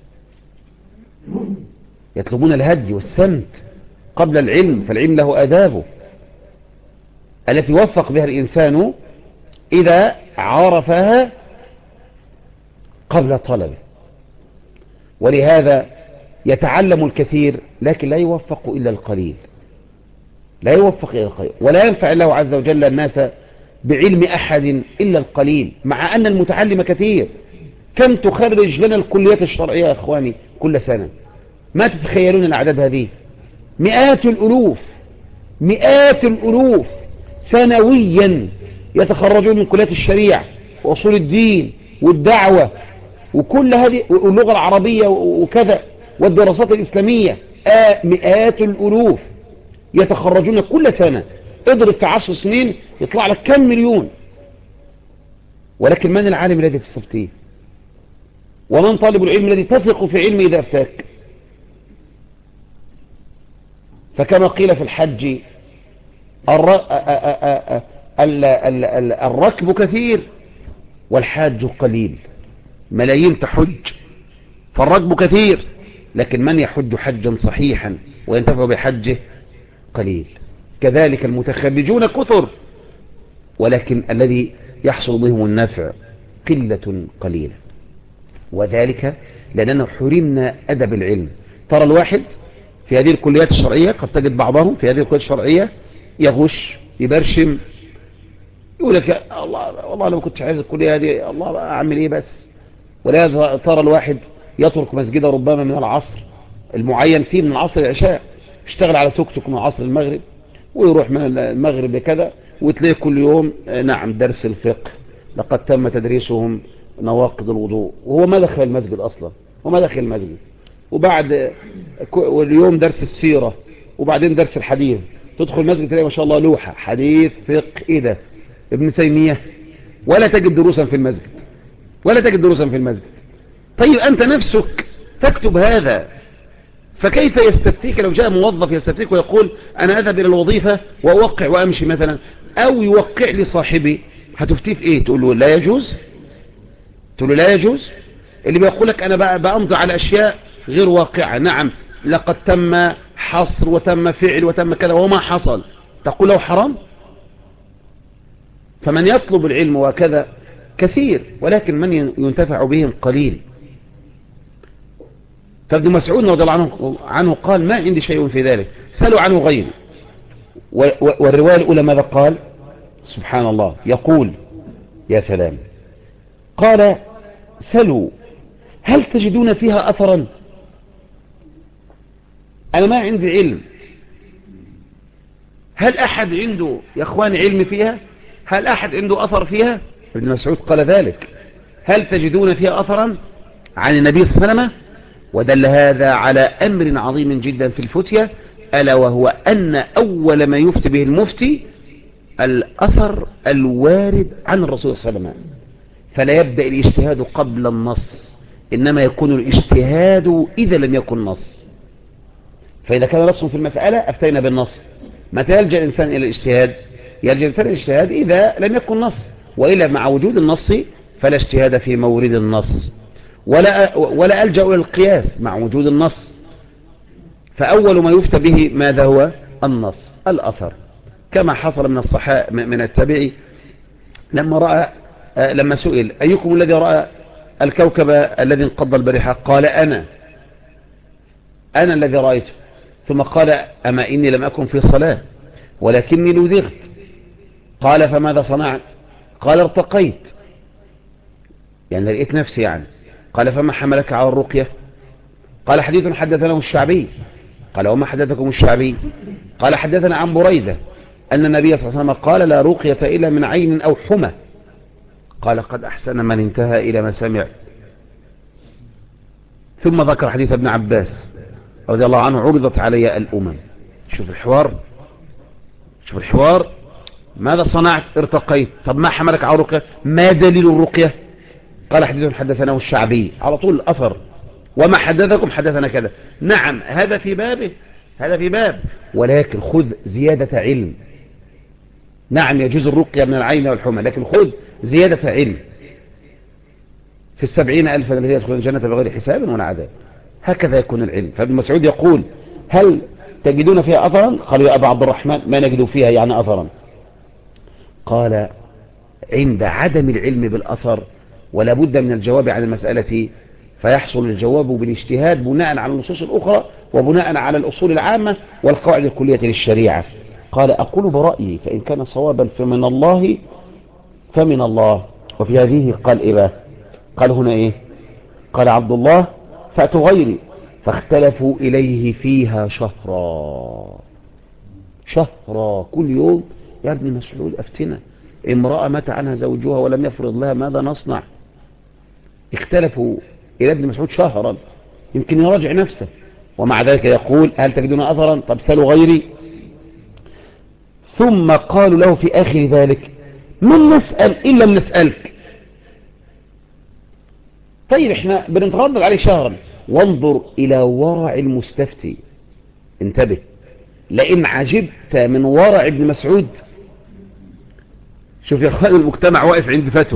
يطلبون الهدي والسمت قبل العلم، فالعلم له آدابه التي يوفق بها الإنسان إذا عرفها قبل طلبه. ولهذا يتعلم الكثير لكن لا يوفق إلا القليل، لا يوفق إلا القليل. ولا ينفع الله عز وجل الناس بعلم أحد إلا القليل، مع أن المتعلم كثير. كم تخرج لنا الكليات الشرعية يا أخواني كل سنة؟ ما تتخيلون الأعداد هذه، مئات الألوف، مئات الألوف سنويا يتخرجون من كليات الشريعة وأصول الدين والدعوة وكل هذه واللغة العربية وكذا والدراسات الإسلامية. مئات الألوف يتخرجون كل سنة. اضرب في 10 سنين يطلع لك كم مليون. ولكن من العالم الذي تستفتيه؟ ومن طالب العلم الذي تثق في علمه إذا أفتاك؟ فكما قيل في الحج الركب كثير والحاج قليل. ملايين تحج فالركب كثير، لكن من يحج حجا صحيحا وينتفع بحجه قليل. كذلك المتخرجون كثر، ولكن الذي يحصل بهم النفع قلة قليلة. وذلك لأننا حرمنا أدب العلم. ترى الواحد في هذه الكليات الشرعية قد تجد بعضهم في هذه الكليات الشرعية يغش يبرشم، يقول لك الله والله أنا ما كنتش عايز الكلية هذه، الله أعمل إيه بس. ولهذا ترى الواحد يترك مسجده ربما من العصر المعين فيه من العصر العشاء، يشتغل على توك توك من عصر المغرب ويروح من المغرب كذا، وتلاقي كل يوم نعم درس الفقه لقد تم تدريسهم نواقض الوضوء، وهو ما دخل المسجد أصلا، وما دخل المسجد. وبعد واليوم درس السيرة وبعدين درس الحديث، تدخل المسجد تلاقي ما شاء الله لوحة حديث فقه إيه ده ابن تيمية، ولا تجد دروسا في المسجد، ولا تجد دروسا في المسجد. طيب أنت نفسك تكتب هذا، فكيف يستفتيك لو جاء موظف يستفتيك ويقول أنا أذهب إلى الوظيفة وأوقع وأمشي مثلا، أو يوقع لي صاحبي، هتفتيه في إيه؟ تقول له لا يجوز، تقول له لا يجوز. اللي بيقول لك أنا بأمضي على أشياء غير واقعة، نعم لقد تم حصر وتم فعل وتم كذا وما حصل، تقول له حرام. فمن يطلب العلم وكذا كثير، ولكن من ينتفع بهم قليل. فابن مسعود رضي الله عنه قال ما عندي شيء في ذلك، سألوا عنه غيري. والرواية الأولى ماذا قال؟ سبحان الله، يقول يا سلام، قال سلوا هل تجدون فيها أثرا؟ أنا ما عندي علم، هل أحد عنده يا أخواني علم فيها؟ هل أحد عنده أثر فيها؟ ابن مسعود قال ذلك، هل تجدون فيها أثرا عن النبي صلى الله عليه وسلم؟ ودل هذا على أمر عظيم جدا في الفتية، ألا وهو أن أول ما يفتي به المفتي الأثر الوارد عن الرسول صلى الله عليه وسلم. فلا يبدأ الاجتهاد قبل النص، إنما يكون الاجتهاد إذا لم يكن نص. فإذا كان نص في المسألة أفتينا بالنص. متى يلجأ الإنسان إلى الاجتهاد؟ يلجأ الإنسان إلى الاجتهاد إذا لم يكن نص، وإلا مع وجود النص فلا اجتهاد في مورد النص، ولا ألجأ إلى القياس مع وجود النص. فأول ما يفتى به ماذا هو؟ النص. الأثر، كما حصل من الصحابة من التابعي لما سئل أيكم الذي رأى الكوكب الذي انقض البارحة؟ قال أنا الذي رأيته. ثم قال أما إني لم أكن في صلاة ولكني لذغت. قال فماذا صنعت؟ قال ارتقيت، يعني لقيت نفسي يعني. قال فما حملك على الرقية؟ قال حديث حدثناه الشعبي. قال وما حدثكم الشعبي؟ قال حدثنا عن بريدة أن النبي صلى الله عليه وسلم قال لا رقية إلا من عين أو حمى. قال قد أحسن من انتهى إلى ما سمع. ثم ذكر حديث ابن عباس رضي الله عنه عرضت علي الأمم. شوف الحوار. ماذا صنعت؟ ارتقيت. طب ما حملك على الرقية؟ ما دليل الرقية؟ قال حديث حدثناه الشعبي. على طول الأثر. وما حدثكم؟ حدثنا كذا. نعم هذا في باب، ولكن خذ زيادة علم. نعم يجوز الرقية من العين والحمى، لكن خذ زيادة علم. في 70,000 الذين يدخلون الجنة بغير حساب ولا عذاب. هكذا يكون العلم. فابن مسعود يقول هل تجدون فيها أثرا؟ قالوا يا أبا عبد الرحمن ما نجد فيها يعني أثرا. قال عند عدم العلم بالأثر ولا بد من الجواب عن المسألة، فيحصل الجواب بالاجتهاد بناء على النصوص الأخرى وبناء على الأصول العامة والقواعد الكلية للشريعة. قال أقول برأيي فإن كان صوابا فمن الله. وفي هذه قال إيه؟ قال هنا إيه؟ قال عبد الله فأتوا غيري فاختلفوا إليه فيها شهرا كل يوم. يا ابن مسعود أفتنا، امرأة مات عنها زوجها ولم يفرض لها، ماذا نصنع؟ اختلفوا إلى ابن مسعود شهرا، يمكن يراجع نفسه. ومع ذلك يقول هل تجدون أثرا؟ طب سألوا غيري. ثم قالوا له في آخر ذلك من نسأل إن لم نسألك. طيب احنا بنتغضب عليه شهرا. وانظر إلى ورع المستفتي. انتبه، لئن عجبت من ورع ابن مسعود. شوف يا اخوان، المجتمع واقف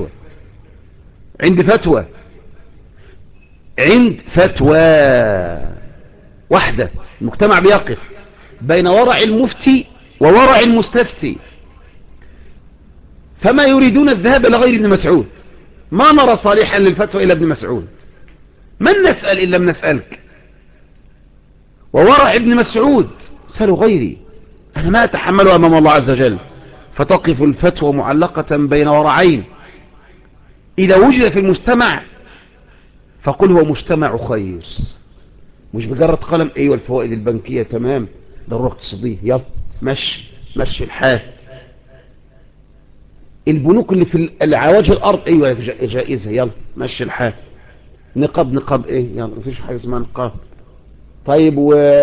عند فتوى واحدة. المجتمع بيقف بين ورع المفتي وورع المستفتي، فما يريدون الذهاب إلى غير ابن مسعود. ما نرى صالحا للفتوى إلى ابن مسعود. من نسأل إن لم نسألك؟ وورع ابن مسعود سألوا غيري، أنا ما أتحمله أمام الله عز وجل. فتقف الفتوى معلقة بين ورعين. إذا وجد في المجتمع فقل هو مجتمع خير، مش بجرد قلم أيوة الفوائد البنكية تمام، ضرورة اقتصادية يلا مشي الحال. البنوك اللي على وجه الأرض أيوة جائزة يلا مشي الحال. نقاب ايه يلا مفيش حاجة اسمها نقاب. طيب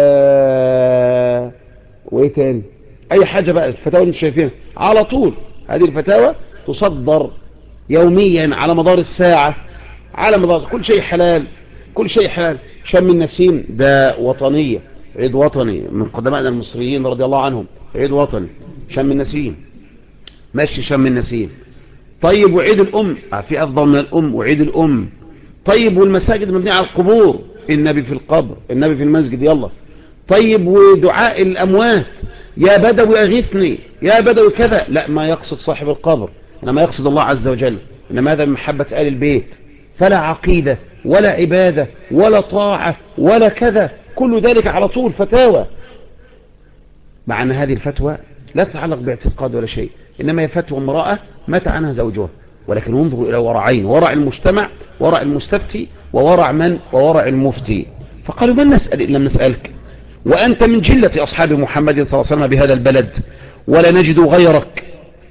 وايه تاني؟ اي حاجة بقى. الفتاوى اللي شايفينها على طول، هذه الفتاوى تصدر يوميا على مدار الساعة، على مدار كل شيء حلال. شم النسيم ده وطنية، عيد وطني من قدمائنا المصريين رضي الله عنهم، عيد وطني شم النسيم. ماشي شم النسيم. طيب وعيد الأم، في أفضل من الأم وعيد الأم. طيب والمساجد مبنية على القبور، النبي في القبر النبي في المسجد يلا. طيب ودعاء الأموات، يا بدوي أغثني يا بدوي كذا، لا ما يقصد صاحب القبر إنما يقصد الله عز وجل، إنما هذا من محبة آل البيت. فلا عقيدة ولا عبادة ولا طاعة ولا كذا، كل ذلك على طول فتاوى. مع أن هذه الفتوى لا تتعلق باعتقاد ولا شيء، إنما هي فتوى امرأة مات عنها زوجها. ولكن انظروا إلى ورعين، ورع المجتمع ورع المستفتي وورع المفتي. فقالوا من نسأل إن لم نسألك، وأنت من جلة أصحاب محمد صلى الله عليه وسلم بهذا البلد ولا نجد غيرك.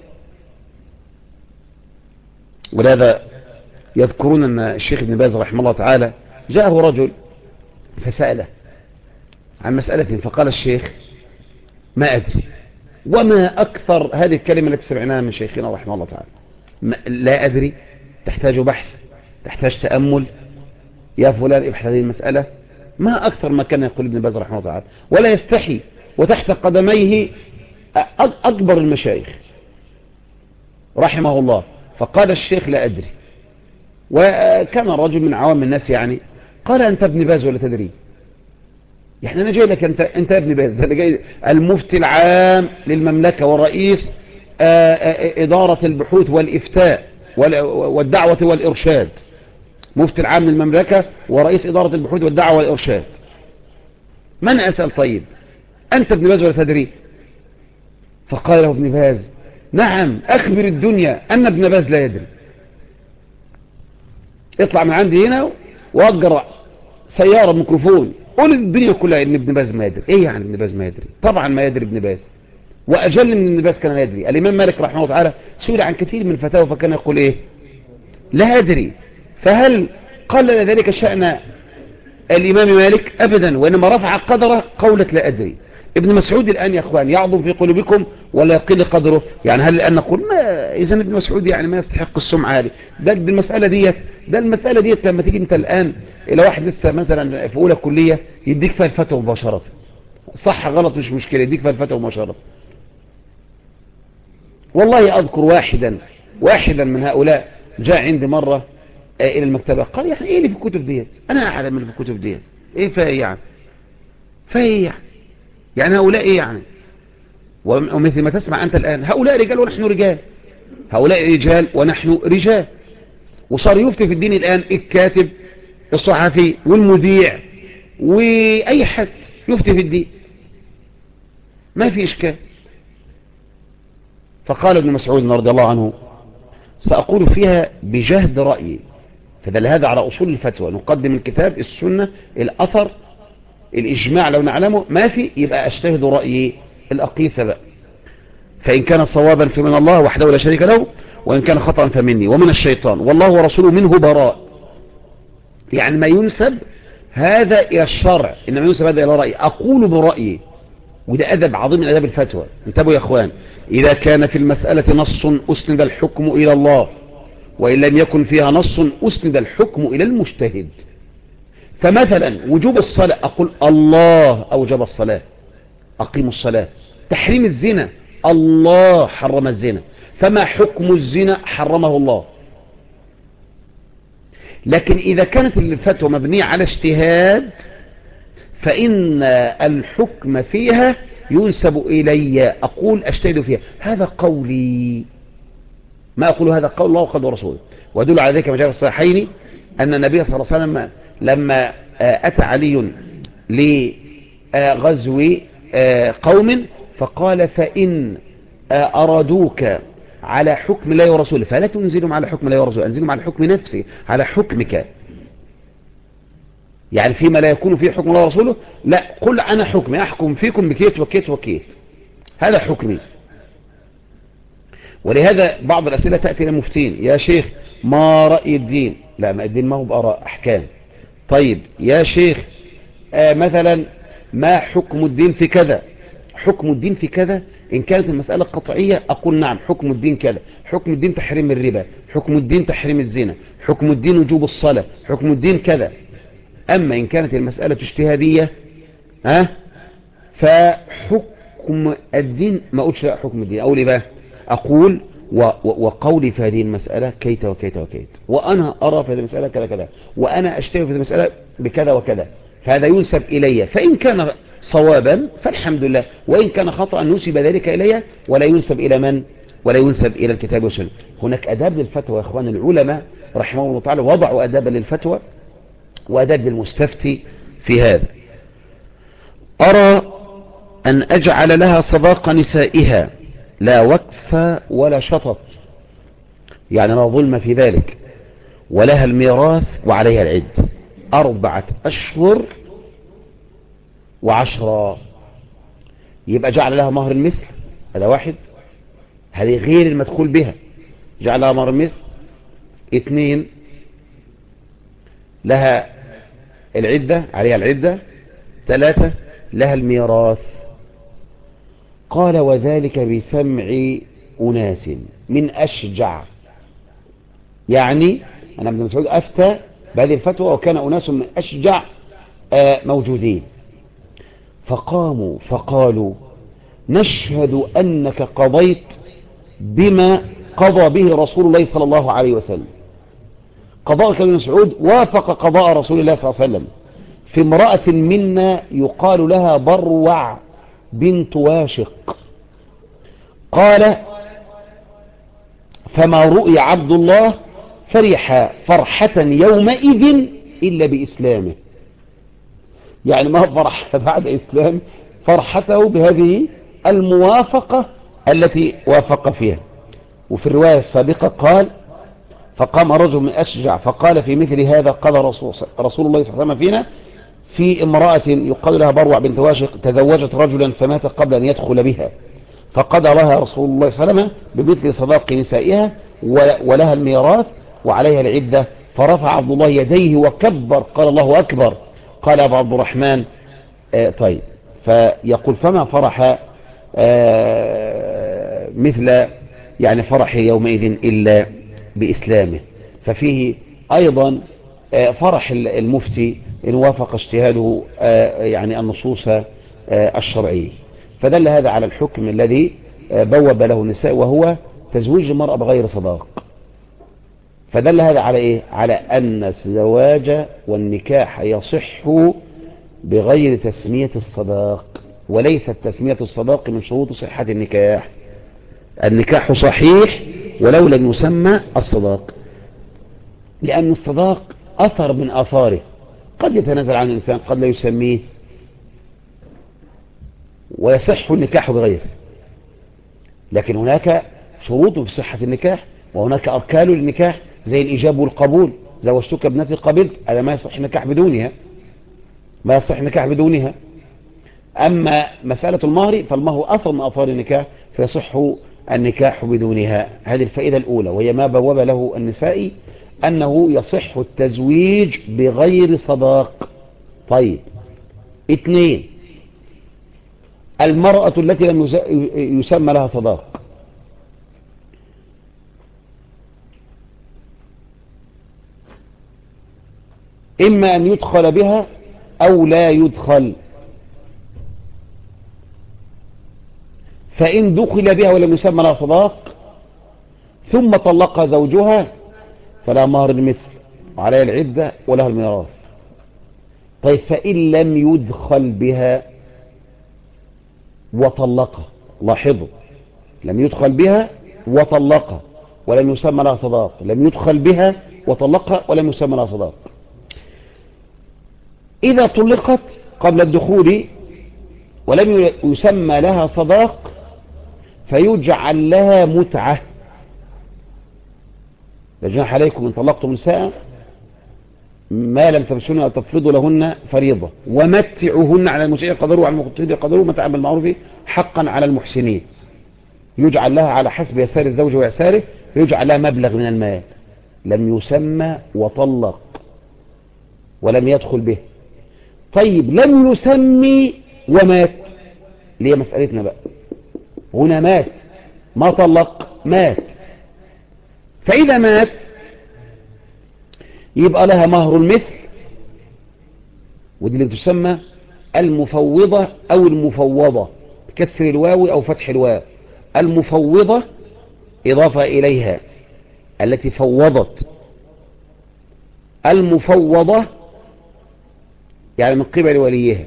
ولهذا يذكرون أن الشيخ ابن باز رحمه الله تعالى جاءه رجل فسأله عن مسألة، فقال الشيخ ما أدري. وما أكثر هذه الكلمة التي سمعناها من شيخنا رحمه الله تعالى، لا أدري، تحتاج بحث، تحتاج تأمل، يا فلان ابحث هذه المسألة. ما أكثر ما كان يقول ابن باز رحمه الله تعالى، ولا يستحي، وتحت قدميه أكبر المشايخ رحمه الله. فقال الشيخ لا أدري، وكان رجل من عوام الناس يعني، قال أنت ابن باز ولا تدري؟ يعني انا جاي لك انت يا ابن باز، انا جاي المفتي العام للمملكة ورئيس ادارة البحوث والافتاء والدعوة والارشاد، مفتي العام للمملكة ورئيس ادارة البحوث والدعوة والارشاد. من اسأل؟ طيب انت ابن باز ولا تدري؟ فقال له ابن باز نعم اخبر الدنيا ان ابن باز لا يدري. اطلع من عندي هنا واجر سيارة ميكروفون قول الدنيا كلها ان ابن باز ما يدري. ايه يعني ابن باز ما يدري؟ طبعا ما يدري ابن باز، واجل من ابن باز كان لا يدري. الامام مالك رحمه الله تعالى سئل عن كثير من الفتاوى فكان يقول ايه؟ لا ادري. فهل قلل ذلك شأن الامام مالك؟ ابدا، وانما رفع قدره قولة لا ادري. ابن مسعود الان يا اخوان يعظم في قلوبكم ولا يقل قدره؟ يعني هل الان نقول ما اذا ابن مسعود يعني ما يستحق السمعة هذه؟ ده المسألة ديت لما تيجي انت الان الى واحد لسه مثلا في اولى كلية يديك فيها الفتوى مباشرة، صح غلط مش مشكلة، يديك فيها الفتوى مباشرة. والله اذكر واحدا من هؤلاء جاء عندي مرة الى المكتبة قال يعني ايه اللي في الكتب ديت؟ انا اعلم اللي في الكتب ديت ايه فايه يعني هؤلاء ايه يعني؟ ومثل ما تسمع انت الان هؤلاء رجال ونحن رجال، هؤلاء رجال ونحن رجال. وصار يفتي في الدين الان الكاتب الصحفي والمذيع واي حد يفتي في الدين ما في اشكال. فقال ابن مسعود رضي الله عنه سأقول فيها بجهد رأيي، فدل هذا على أصول الفتوى، نقدم الكتاب السنة الأثر الإجماع لو نعلمه، ما في يبقى أجتهد رأيي الأقيس بقى، فإن كان صوابا فمن الله وحده لا شريك له، وإن كان خطأ فمني ومن الشيطان، والله ورسوله منه براء. يعني ما ينسب هذا إلى الشرع إنما ينسب هذا إلى رأيي، أقول برأيي. وده أدب عظيم من أدب الفتوى. انتبهوا يا أخوان، إذا كان في المسألة نص أسند الحكم إلى الله، وإن لم يكن فيها نص أسند الحكم إلى المجتهد. فمثلا وجوب الصلاة أقول الله أوجب الصلاة أقيم الصلاة. تحريم الزنا الله حرم الزنا، فما حكم الزنا؟ حرمه الله. لكن إذا كانت الفتوى مبنية على اجتهاد فإن الحكم فيها ينسب إلي، أقول أجتهد فيها، هذا قولي، ما أقول هذا قول الله وقد ورسوله. ودل على ذلك ما جاء في الصحيحين أن النبي صلى الله عليه وسلم لما أتى علي لغزو قوم فقال فإن أرادوك على حكم الله ورسوله فلا تنزلهم على حكم الله ورسوله، أنزلهم على حكم نفسي، على حكمك. يعني فيما لا يكون فيه حكم الله ورسوله لا، قل أنا حكمي أحكم فيكم بكيت وكيت وكيت، هذا حكمي. ولهذا بعض الأسئلة تأتي إلى المفتين يا شيخ ما رأي الدين؟ لا، ما الدين ما هو بآراء، أحكام. طيب يا شيخ مثلا ما حكم الدين في كذا؟ حكم الدين في كذا إن كانت المسألة قطعية أقول نعم حكم الدين كذا، حكم الدين تحريم الربا، حكم الدين تحريم الزنا، حكم الدين وجوب الصلاة، حكم الدين كذا. أما إن كانت المسألة اجتهادية فحكم الدين ما أقولش لا حكم الدين، أقول إيه بقى؟ أقول وقولي في هذه المسألة كيت وكيت وكيت، وأنا أرى في هذه المسألة كذا كذا، وأنا أشتهي في هذه المسألة بكذا وكذا، فهذا ينسب إلي. فإن كان صوابا فالحمد لله، وإن كان خطأ نسب ذلك إلي ولا ينسب إلى من؟ ولا ينسب إلى الكتاب والسنة. هناك أداب للفتوى يا إخوان، العلماء رحمه الله تعالى وضعوا أدابا للفتوى وأداب للمستفتي في هذا. أرى أن أجعل لها صداق نسائها لا وقف ولا شطط، يعني لا ظلم في ذلك، ولها الميراث وعليها العد 4 أشهر و10. يبقى جعل لها مهر المثل، هذا واحد، هذه غير المدخول بها، جعل لها مهر المثل. 2 لها العدة، عليها العدة. 3 لها الميراث. قال وذلك بسمع أناس من أشجع، يعني أنا ابن مسعود أفتى بهذه الفتوى وكان أناس من أشجع موجودين، فقاموا فقالوا نشهد أنك قضيت بما قضى به رسول الله صلى الله عليه وسلم. قضاء ابن مسعود وافق قضاء رسول الله صلى الله عليه وسلم، في امرأة منا يقال لها بروع بنت واشق. قال فما رؤي عبد الله فرح فرحة يومئذ إلا بإسلامه، يعني ما فرح بعد إسلام، فرحته بهذه الموافقة التي وافق فيها. وفي الرواية السابقة قال فقام رجل من أشجع فقال في مثل هذا قال رسول الله صلى الله عليه وسلم فينا في امرأة يقال لها بروع بنت واشق تزوجت رجلا فمات قبل أن يدخل بها، فقضى لها رسول الله صلى الله عليه وسلم بمثل صداق نسائها ولها الميراث وعليها العدة. فرفع عبد الله يديه وكبر قال الله أكبر. قال أبو عبد الرحمن طيب، فيقول فما فرح مثل يعني فرح يومئذ إلا بإسلامه. ففيه أيضا فرح المفتي إن وافق اجتهاده يعني النصوص الشرعية. فدل هذا على الحكم الذي بوب له النساء وهو تزويج المرأة بغير صداق. فدل هذا على إيه؟ على أن الزواج والنكاح يصح بغير تسمية الصداق، وليست تسمية الصداق من شروط صحة النكاح. النكاح صحيح ولو لم يسمى الصداق، لأن الصداق أثر من آثاره، قد يتنازل عن الإنسان قد لا يسميه ويصح النكاح بغيره. لكن هناك شروط في صحة النكاح وهناك أركان للنكاح زي الإجابة والقبول. زوجتك ابنتي قبلت، هذا ما يصح النكاح بدونها، ما يصح النكاح بدونها. أما مسألة المهر فالمهر أثر من أثار النكاح فيصح النكاح بدونها. هذه الفائدة الأولى وهي ما بوب له النسائي أنه يصح التزويج بغير صداق. طيب 2، المرأة التي لم يسمى لها صداق، إما أن يدخل بها أو لا يدخل. فإن دخل بها ولم يسمى لها صداق ثم طلقها زوجها فلا مهر المثل وعليها العدة ولها الميراث. طيب فإن لم يدخل بها وطلقها، لاحظوا لم يدخل بها وطلقها ولم يسمى لها صداق، لم يدخل بها وطلقها ولم يسمى لها صداق. إذا طلقت قبل الدخول ولم يسمى لها صداق فيجعل لها متعة. لا جناح عليكم إن طلقتم النساء ما لم تمسوهن أو تفرضوا لهن فريضة ومتعوهن على المسيء قدره وعلى المقتدر قدره متاعا بالمعروف حقا على المحسنين. يجعل لها على حسب يسار الزوج ويساره، يجعل لها مبلغ من المال لم يسمى وطلق ولم يدخل به. طيب لم يسمي ومات، اللي هي مسألتنا بقى، هنا مات ما طلق، مات. فإذا مات يبقى لها مهر المثل، ودي اللي تسمى المفوضة أو المفوضة بكسر الواو أو فتح الواو. المفوضة إضافة إليها التي فوضت، المفوضة يعني من قبل وليها،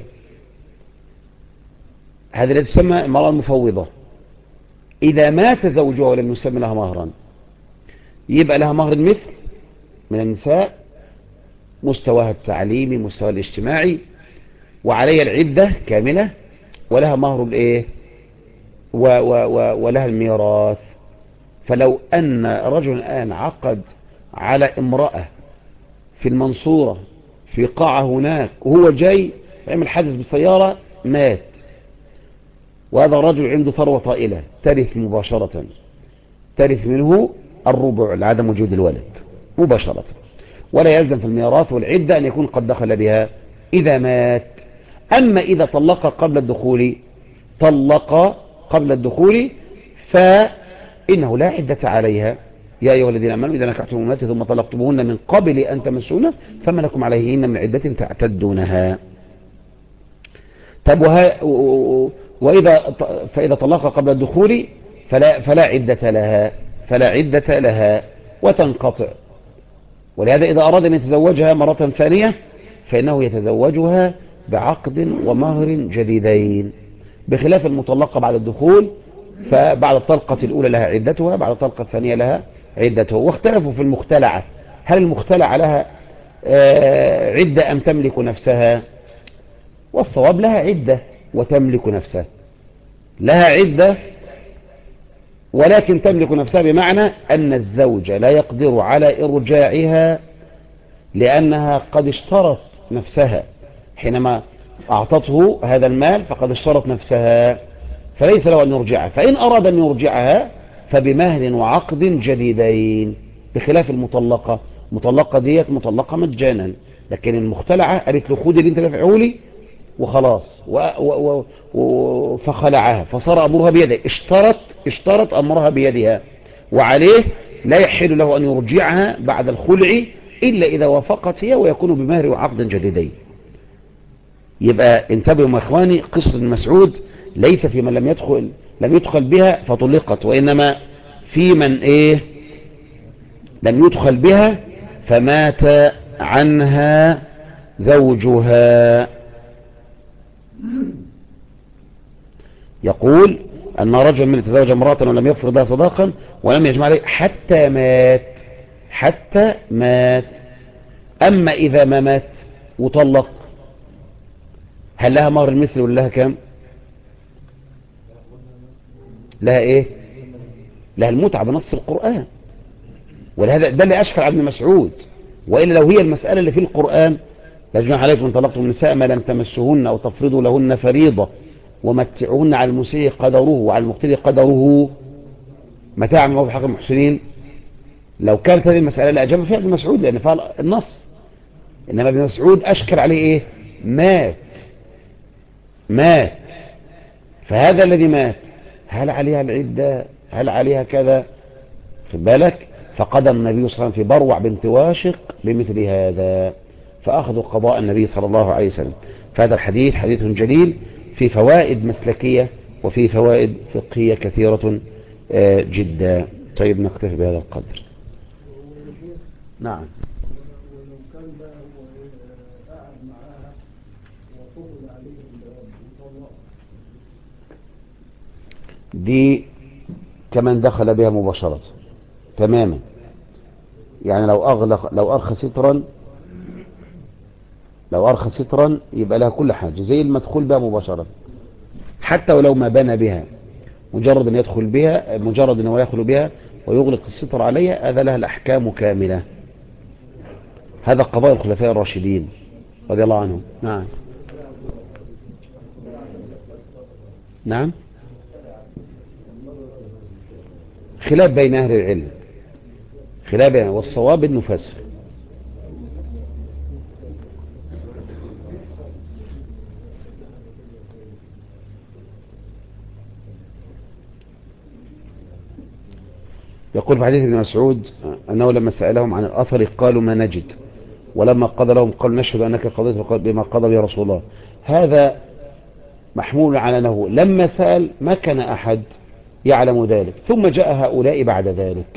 هذا الذي تسمى المرأة المفوضة. إذا مات زوجها ولم يسمى لها مهرا يبقى لها مهر المثل من النساء، مستواها التعليمي مستواها الاجتماعي، وعليها العدة كاملة، ولها مهر الايه ولها الميراث. فلو أن رجل الآن عقد على امرأة في المنصورة في قاعة هناك وهو جاي يعمل حادث بالسيارة مات، وهذا الرجل عنده ثروة طائلة ترث مباشرة، ترث منه الربع لعدم وجود الولد مباشرة، ولا يلزم في الميراث والعدة أن يكون قد دخل بها إذا مات. أما إذا طلق قبل الدخول، طلق قبل الدخول فإنه لا عدة عليها. يا أيها الذين آمنوا إذا نكحتم المؤمنات ثم طلقتموهن من قبل أن تمسوهن فما لكم عليهن من عدة تعتدونها. طب فإذا طلق قبل الدخول فلا عدة لها وتنقطع. ولهذا إذا أراد أن يتزوجها مرة ثانية فإنه يتزوجها بعقد ومهر جديدين، بخلاف المطلقة بعد الدخول، فبعد الطلقة الأولى لها عدتها، بعد الطلقة الثانية لها عدتها. واختلفوا في المختلعة، هل المختلعة لها عدة أم تملك نفسها؟ والصواب لها عدة وتملك نفسها، لها عدة ولكن تملك نفسها، بمعنى أن الزوج لا يقدر على إرجاعها لأنها قد اشترت نفسها حينما أعطته هذا المال، فقد اشترت نفسها فليس له أن يرجعها. فإن أراد أن يرجعها فبمهر وعقد جديدين، بخلاف المطلقة. المطلقة ديت مطلقة مجانا، لكن المختلعة قالت له خد اللي انت دافعه لي وخلاص، فخلعها، فصار أمرها بيده، اشترط أمرها بيدها، وعليه لا يحل له أن يرجعها بعد الخلع إلا إذا وافقت هي، ويكون بمهر وعقد جديدين. يبقى انتبهوا يا اخواني، قصة ابن مسعود ليس في من لم يدخل بها فطلقت، وإنما في من لم يدخل بها فمات عنها زوجها. يقول أن رجل من تزوج امرأة ولم يفرض لها صداقا ولم يجمع عليه حتى مات. أما إذا ما مات وطلق، هل لها مهر المثل ولا لها كام؟ لها لها المتعة بنص القرآن، ولهذا ده اللي أشكل عن ابن مسعود. وإلا لو هي المسألة اللي في القرآن: لا جناح عليكم إن طلقتم النساء ما لم تمسهن أو تفرضوا لهن فريضة ومتعوهن على المسيء قدره وعلى المقتدر قدره متاعا بالمعروف حق المحسنين، لو كانت هذه المسألة لأجاب فيها ابن مسعود لأن فيها النص. إنما ابن مسعود أشكل عليه مات. فهذا الذي مات هل عليها العدة؟ هل عليها كذا؟ خد بالك، فقدم النبي صلى الله عليه وسلم في بروع بنت واشق بمثل هذا، فأخذوا قضاء النبي صلى الله عليه وسلم. فهذا الحديث حديث جليل، في فوائد مسلكية وفي فوائد فقهية كثيرة جدا. طيب نكتفي بهذا القدر. نعم. ولو كان بقى هو قاعد معاها وطول عليه وطلق، دي كمان دخل بها مباشرة تماما، يعني لو أرخى سترا يبقى لها كل حاجة زي المدخول بها مباشرة، حتى ولو ما بنى بها، مجرد أن يدخل بها، مجرد أنه يدخل بها ويغلق الستر عليها، هذا لها الأحكام كاملة. هذا قضاء الخلفاء الراشدين رضي الله عنهم. نعم خلاف بين أهل العلم، والصواب انه فسخ. يقول في حديث ابن مسعود أنه لما سألهم عن الأثر قالوا ما نجد، ولما قضى لهم قالوا نشهد أنك قضيت بما قضى به رسول الله. هذا محمول على أنه لما سأل ما كان أحد يعلم ذلك، ثم جاء هؤلاء بعد ذلك،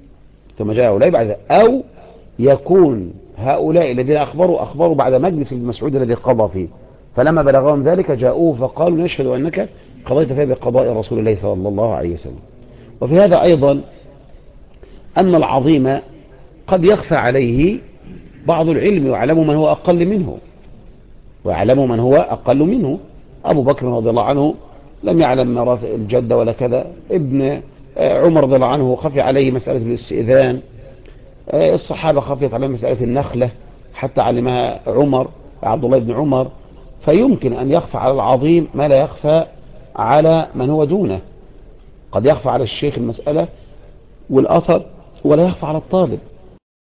أو يكون هؤلاء الذين أخبروا بعد مجلس ابن مسعود الذي قضى فيه، فلما بلغهم ذلك جاءوه فقالوا نشهد أنك قضيت فيه بقضاء رسول الله صلى الله عليه وسلم. وفي هذا أيضا أن العظيم قد يخفى عليه بعض العلم، ويعلم من هو أقل منه. أبو بكر رضي الله عنه لم يعلم ميراث الجدة ولا كذا، ابن عمر رضي الله عنه خفي عليه مسألة الاستئذان، الصحابة خفيت عليهم مسألة النخلة حتى علمها عبد الله بن عمر. فيمكن أن يخفى على العظيم ما لا يخفى على من هو دونه. قد يخفى على الشيخ المسألة والأثر ولا يخفى على الطالب.